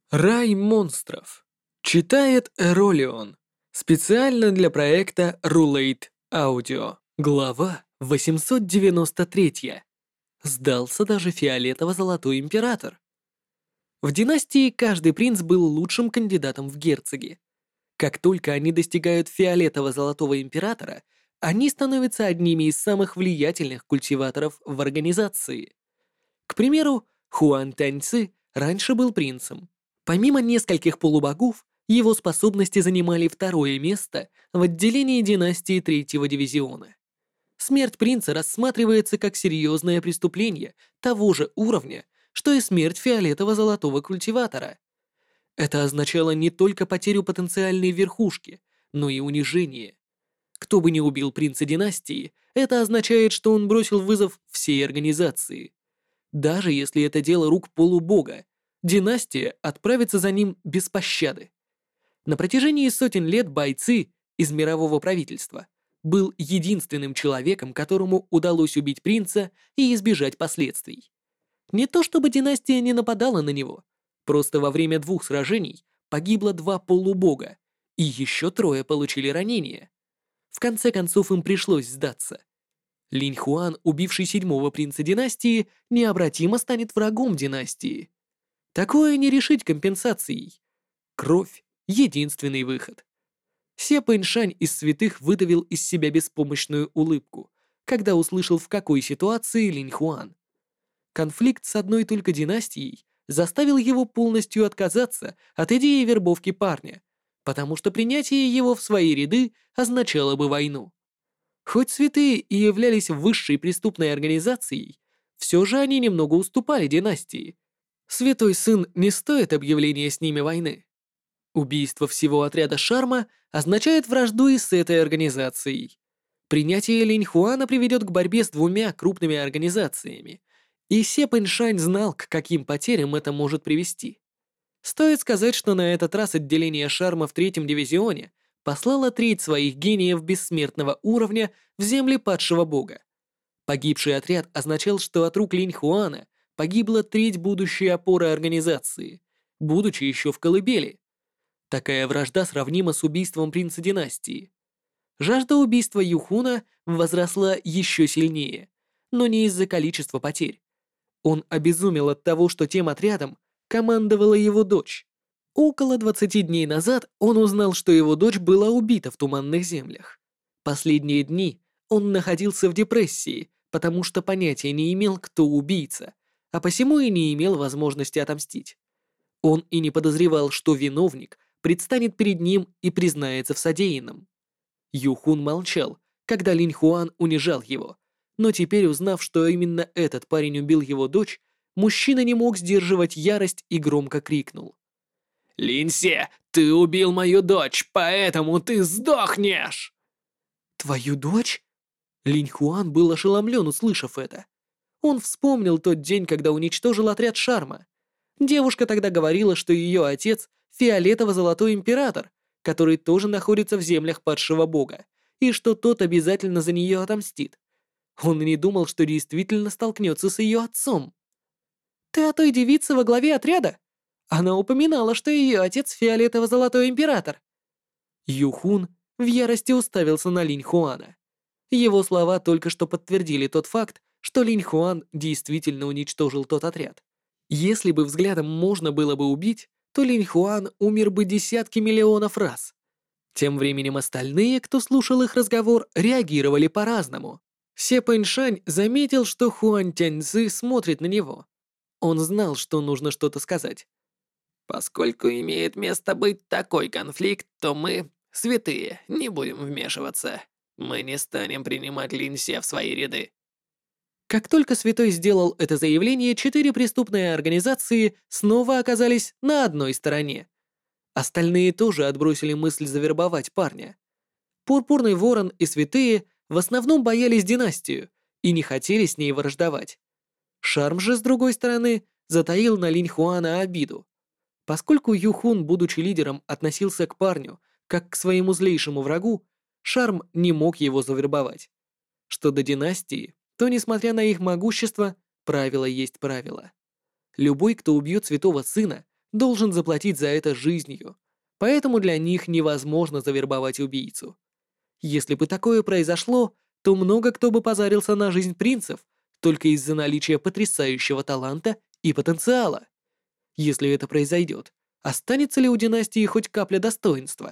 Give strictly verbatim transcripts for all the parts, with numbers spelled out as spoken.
Рай монстров. Читает Эролион. Специально для проекта Рулейт Аудио. Глава восемьсот девяносто три. Сдался даже фиолетово-золотой император. В династии каждый принц был лучшим кандидатом в герцоги. Как только они достигают фиолетово-золотого императора, они становятся одними из самых влиятельных культиваторов в организации. К примеру, Хуан Таньцы раньше был принцем. Помимо нескольких полубогов, его способности занимали второе место в отделении династии третьего дивизиона. Смерть принца рассматривается как серьезное преступление того же уровня, что и смерть фиолетово-золотого культиватора. Это означало не только потерю потенциальной верхушки, но и унижение. Кто бы ни убил принца династии, это означает, что он бросил вызов всей организации. Даже если это дело рук полубога, династия отправится за ним без пощады. На протяжении сотен лет бойцы из мирового правительства был единственным человеком, которому удалось убить принца и избежать последствий. Не то чтобы династия не нападала на него, просто во время двух сражений погибло два полубога, и еще трое получили ранения. В конце концов им пришлось сдаться. Линь Хуан, убивший седьмого принца династии, необратимо станет врагом династии. Такое не решить компенсацией. Кровь — единственный выход. Се Пэньшань из святых выдавил из себя беспомощную улыбку, когда услышал, в какой ситуации Линь Хуан. Конфликт с одной только династией заставил его полностью отказаться от идеи вербовки парня, потому что принятие его в свои ряды означало бы войну. Хоть святые и являлись высшей преступной организацией, все же они немного уступали династии. Святой Сын не стоит объявления с ними войны. Убийство всего отряда Шарма означает вражду и с этой организацией. Принятие Линь Хуана приведет к борьбе с двумя крупными организациями, и Се Пэньшань знал, к каким потерям это может привести. Стоит сказать, что на этот раз отделение Шарма в третьем дивизионе послало треть своих гениев бессмертного уровня в земли падшего бога. Погибший отряд означал, что от рук Линь Хуана погибла треть будущей опоры организации, будучи еще в колыбели. Такая вражда сравнима с убийством принца династии. Жажда убийства Юхуна возросла еще сильнее, но не из-за количества потерь. Он обезумел от того, что тем отрядом командовала его дочь. Около двадцати дней назад он узнал, что его дочь была убита в туманных землях. Последние дни он находился в депрессии, потому что понятия не имел, кто убийца, а посему и не имел возможности отомстить. Он и не подозревал, что виновник предстанет перед ним и признается в содеянном. Юхун молчал, когда Линь Хуан унижал его, но теперь, узнав, что именно этот парень убил его дочь, мужчина не мог сдерживать ярость и громко крикнул. «Линьсе, ты убил мою дочь, поэтому ты сдохнешь!» «Твою дочь?» Линь Хуан был ошеломлен, услышав это. Он вспомнил тот день, когда уничтожил отряд Шарма. Девушка тогда говорила, что ее отец — фиолетово-золотой император, который тоже находится в землях падшего бога, и что тот обязательно за нее отомстит. Он и не думал, что действительно столкнется с ее отцом. «Ты о той девице во главе отряда? Она упоминала, что ее отец фиолетово-золотой император». Юхун в ярости уставился на Линь Хуана. Его слова только что подтвердили тот факт, что Линь Хуан действительно уничтожил тот отряд. Если бы взглядом можно было бы убить, то Линь Хуан умер бы десятки миллионов раз. Тем временем остальные, кто слушал их разговор, реагировали по-разному. Се Пэньшань заметил, что Хуан Тяньцзы смотрит на него. Он знал, что нужно что-то сказать. «Поскольку имеет место быть такой конфликт, то мы, святые, не будем вмешиваться. Мы не станем принимать Линьсе в свои ряды». Как только святой сделал это заявление, четыре преступные организации снова оказались на одной стороне. Остальные тоже отбросили мысль завербовать парня. Пурпурный ворон и святые в основном боялись династию и не хотели с ней враждовать. Шарм же, с другой стороны, затаил на Линь Хуана обиду. Поскольку Юхун, будучи лидером, относился к парню как к своему злейшему врагу, Шарм не мог его завербовать. Что до династии, то, несмотря на их могущество, правило есть правило. Любой, кто убьет святого сына, должен заплатить за это жизнью, поэтому для них невозможно завербовать убийцу. Если бы такое произошло, то много кто бы позарился на жизнь принцев только из-за наличия потрясающего таланта и потенциала. Если это произойдет, останется ли у династии хоть капля достоинства?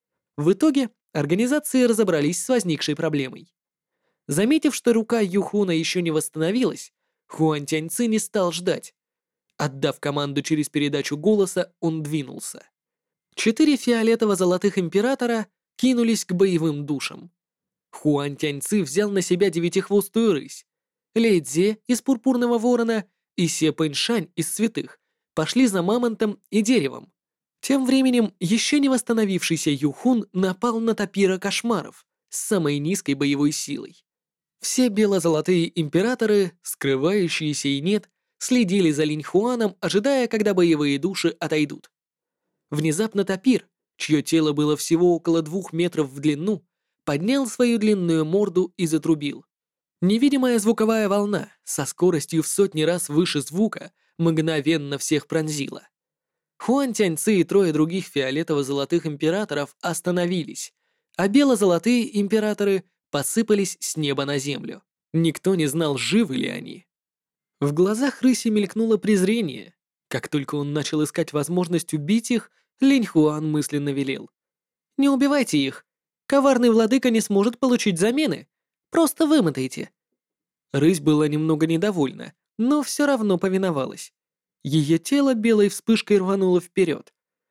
В итоге организации разобрались с возникшей проблемой. Заметив, что рука Юхуна еще не восстановилась, Хуан Тяньци не стал ждать. Отдав команду через передачу голоса, он двинулся. Четыре фиолетово-золотых императора кинулись к боевым душам. Хуан Тяньци взял на себя девятихвостую рысь. Лэй Цзе из пурпурного ворона и Се Пэньшань из святых пошли за мамонтом и деревом. Тем временем еще не восстановившийся Юхун напал на тапира кошмаров с самой низкой боевой силой. Все бело-золотые императоры, скрывающиеся и нет, следили за Линьхуаном, ожидая, когда боевые души отойдут. Внезапно тапир, чье тело было всего около двух метров в длину, поднял свою длинную морду и затрубил. Невидимая звуковая волна со скоростью в сотни раз выше звука мгновенно всех пронзила. Хуан Тяньци и трое других фиолетово-золотых императоров остановились, а бело-золотые императоры посыпались с неба на землю. Никто не знал, живы ли они. В глазах рыси мелькнуло презрение. Как только он начал искать возможность убить их, Линьхуан мысленно велел: «Не убивайте их. Коварный владыка не сможет получить замены. Просто вымотайте». Рысь была немного недовольна, но все равно повиновалась. Ее тело белой вспышкой рвануло вперед.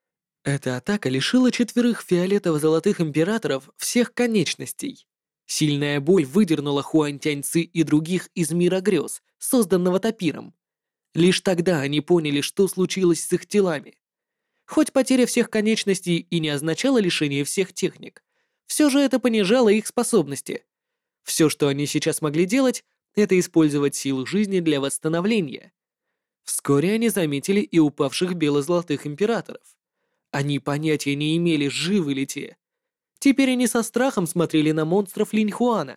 Эта атака лишила четверых фиолетово-золотых императоров всех конечностей. Сильная боль выдернула Хуан Тяньци и других из мира грез, созданного тапиром. Лишь тогда они поняли, что случилось с их телами. Хоть потеря всех конечностей и не означала лишение всех техник, все же это понижало их способности. Все, что они сейчас могли делать, это использовать силу жизни для восстановления. Вскоре они заметили и упавших бело-золотых императоров. Они понятия не имели, живы ли те. Теперь они со страхом смотрели на монстров Линьхуана.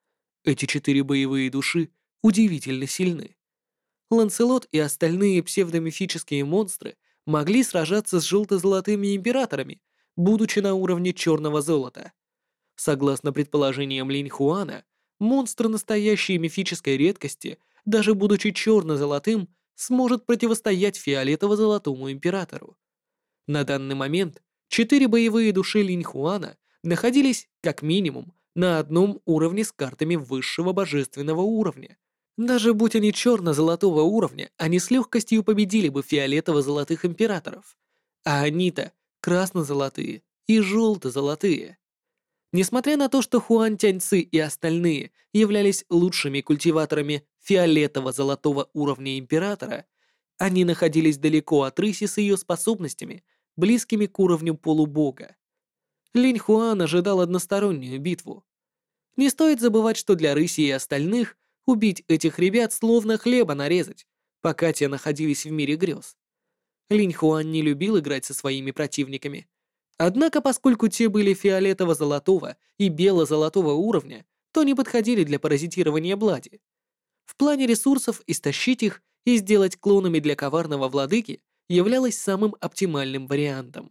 Эти четыре боевые души удивительно сильны. Ланселот и остальные псевдомифические монстры могли сражаться с желто-золотыми императорами, будучи на уровне черного золота. Согласно предположениям Линьхуана, монстр настоящей мифической редкости, даже будучи черно-золотым, сможет противостоять фиолетово-золотому императору. На данный момент четыре боевые души Линьхуана находились, как минимум, на одном уровне с картами высшего божественного уровня. Даже будь они черно-золотого уровня, они с легкостью победили бы фиолетово-золотых императоров. А они-то красно-золотые и желто-золотые. Несмотря на то, что Хуан Тяньци и остальные являлись лучшими культиваторами фиолетово-золотого уровня императора, они находились далеко от рыси с ее способностями, близкими к уровню полубога. Линьхуан ожидал одностороннюю битву. Не стоит забывать, что для рыси и остальных убить этих ребят словно хлеба нарезать, пока те находились в мире грез. Линьхуан не любил играть со своими противниками. Однако, поскольку те были фиолетово-золотого и бело-золотого уровня, то не подходили для паразитирования Блади. В плане ресурсов истощить их и сделать клонами для коварного владыки являлось самым оптимальным вариантом.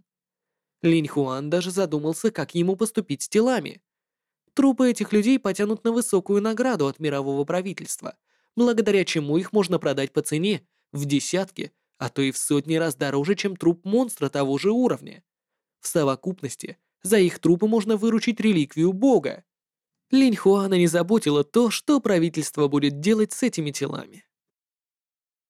Линьхуан даже задумался, как ему поступить с телами. Трупы этих людей потянут на высокую награду от мирового правительства, благодаря чему их можно продать по цене в десятки, а то и в сотни раз дороже, чем труп монстра того же уровня. В совокупности за их трупы можно выручить реликвию бога. Линьхуана не заботило то, что правительство будет делать с этими телами.